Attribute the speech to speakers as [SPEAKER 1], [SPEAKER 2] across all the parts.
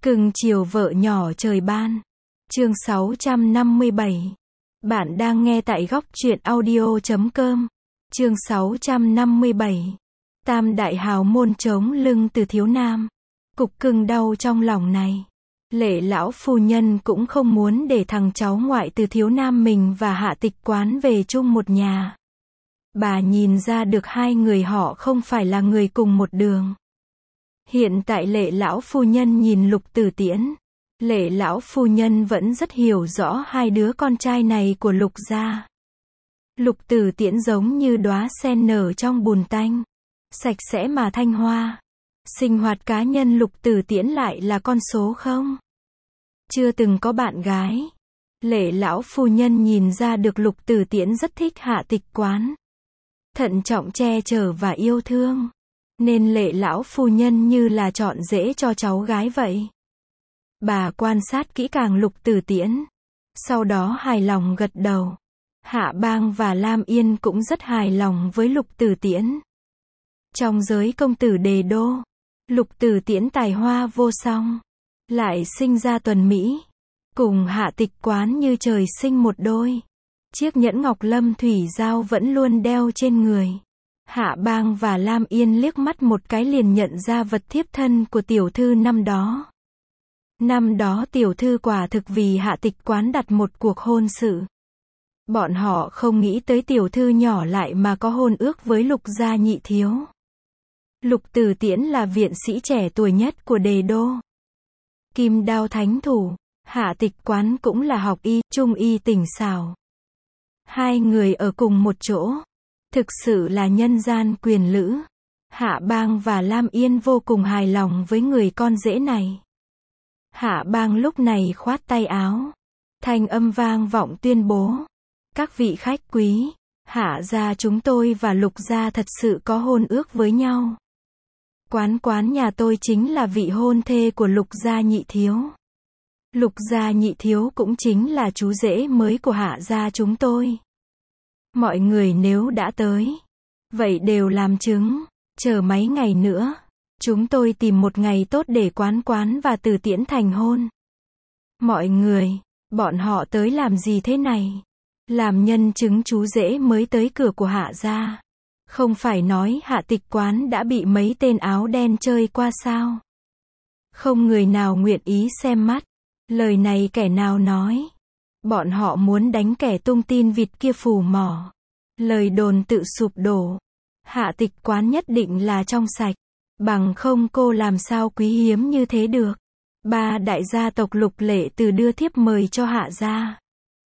[SPEAKER 1] Cưng chiều vợ nhỏ trời ban. Chương 657. Bạn đang nghe tại góc truyện audio.com. Chương 657. Tam đại hào môn chống lưng từ thiếu nam. Cục cưng đau trong lòng này. Lệ lão phu nhân cũng không muốn để thằng cháu ngoại từ thiếu nam mình và Hạ Tịch Quán về chung một nhà. Bà nhìn ra được hai người họ không phải là người cùng một đường. Hiện tại Lệ lão phu nhân nhìn Lục Tử Tiễn. Lệ lão phu nhân vẫn rất hiểu rõ hai đứa con trai này của Lục gia. Lục Tử Tiễn giống như đóa sen nở trong bùn tanh, sạch sẽ mà thanh hoa. Sinh hoạt cá nhân Lục Tử Tiễn lại là con số không. Chưa từng có bạn gái. Lệ lão phu nhân nhìn ra được Lục Tử Tiễn rất thích Hạ Tịch Quán. Thận trọng che chở và yêu thương. Nên Lệ lão phu nhân như là chọn rễ cho cháu gái vậy. Bà quan sát kỹ càng Lục Tử Tiễn. Sau đó hài lòng gật đầu. Hạ Bang và Lam Yên cũng rất hài lòng với Lục Tử Tiễn. Trong giới công tử Đề Đô, Lục Tử Tiễn tài hoa vô song. Lại sinh ra tuần Mỹ. Cùng Hạ Tịch Quán như trời sinh một đôi. Chiếc nhẫn ngọc lâm thủy giao vẫn luôn đeo trên người. Hạ Bang và Lam Yên liếc mắt một cái liền nhận ra vật thiếp thân của tiểu thư năm đó. Năm đó tiểu thư quả thực vì Hạ Tịch Quán đặt một cuộc hôn sự. Bọn họ không nghĩ tới tiểu thư nhỏ lại mà có hôn ước với Lục gia nhị thiếu. Lục Tử Tiễn là viện sĩ trẻ tuổi nhất của Đề Đô. Kim đao thánh thủ. Hạ Tịch Quán cũng là học y, trung y tỉnh xảo. Hai người ở cùng một chỗ. Thực sự là nhân gian quyền lữ. Hạ Bang và Lam Yên vô cùng hài lòng với người con rể này. Hạ Bang lúc này khoát tay áo. Thanh âm vang vọng tuyên bố. Các vị khách quý, Hạ gia chúng tôi và Lục gia thật sự có hôn ước với nhau. Quán nhà tôi chính là vị hôn thê của Lục gia nhị thiếu. Lục gia nhị thiếu cũng chính là chú rể mới của Hạ gia chúng tôi. Mọi người nếu đã tới, vậy đều làm chứng, chờ mấy ngày nữa, chúng tôi tìm một ngày tốt để Quán và Tử Tiễn thành hôn. Mọi người, bọn họ tới làm gì thế này? Làm nhân chứng chú rể mới tới cửa của Hạ gia. Không phải nói Hạ Tịch Quán đã bị mấy tên áo đen chơi qua sao? Không người nào nguyện ý xem mắt. Lời này kẻ nào nói? Bọn họ muốn đánh kẻ tung tin vịt kia phù mỏ. Lời đồn tự sụp đổ. Hạ Tịch Quán nhất định là trong sạch. Bằng không cô làm sao quý hiếm như thế được. Ba đại gia tộc Lục Lệ Từ đưa thiếp mời cho Hạ gia.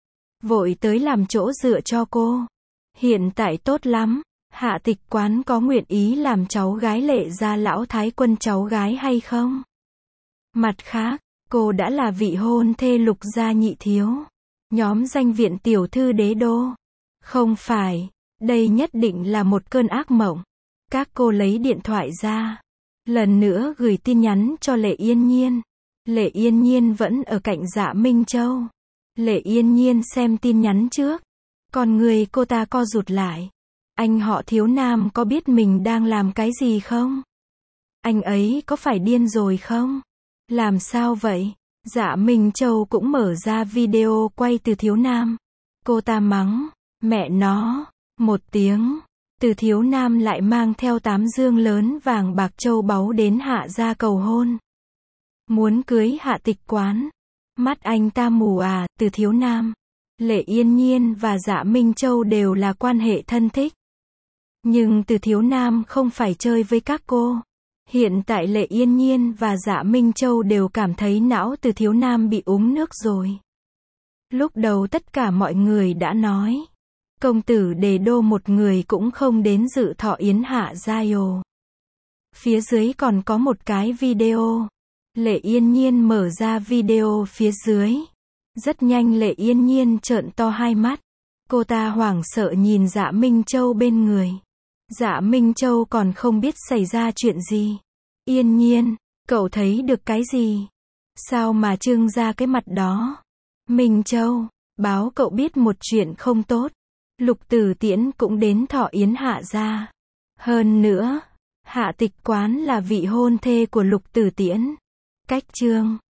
[SPEAKER 1] Vội tới làm chỗ dựa cho cô. Hiện tại tốt lắm. Hạ Tịch Quán có nguyện ý làm cháu gái Lệ gia lão thái quân cháu gái hay không? Mặt khác, cô đã là vị hôn thê Lục gia nhị thiếu. Nhóm danh viện tiểu thư Đế Đô. Không phải, đây nhất định là một cơn ác mộng. Các cô lấy điện thoại ra. Lần nữa gửi tin nhắn cho Lệ Yên Nhiên. Lệ Yên Nhiên vẫn ở cạnh Dạ Minh Châu. Lệ Yên Nhiên xem tin nhắn trước. Còn người cô ta co rụt lại. Anh họ thiếu nam có biết mình đang làm cái gì không? Anh ấy có phải điên rồi không? Làm sao vậy? Dạ Minh Châu cũng mở ra video quay từ thiếu nam. Cô ta mắng, mẹ nó, một tiếng. Từ thiếu nam lại mang theo 8 dương lớn vàng bạc châu báu đến Hạ gia cầu hôn. Muốn cưới Hạ Tịch Quán. Mắt anh ta mù à? Từ thiếu nam, Lệ Yên Nhiên và Dạ Minh Châu đều là quan hệ thân thích. Nhưng Từ thiếu nam không phải chơi với các cô. Hiện tại Lệ Yên Nhiên và Dạ Minh Châu đều cảm thấy não Từ thiếu nam bị uống nước rồi. Lúc đầu tất cả mọi người đã nói. Công tử Đề Đô một người cũng không đến dự thọ yến Hạ gia ồ. Phía dưới còn có một cái video. Lệ Yên Nhiên mở ra video phía dưới. Rất nhanh Lệ Yên Nhiên trợn to hai mắt. Cô ta hoảng sợ nhìn Dạ Minh Châu bên người. Dạ Minh Châu còn không biết xảy ra chuyện gì. Yên Nhiên, cậu thấy được cái gì? Sao mà trưng ra cái mặt đó? Minh Châu, báo cậu biết một chuyện không tốt. Lục Tử Tiễn cũng đến thọ yến Hạ gia. Hơn nữa, Hạ Tịch Quán là vị hôn thê của Lục Tử Tiễn. Cách chương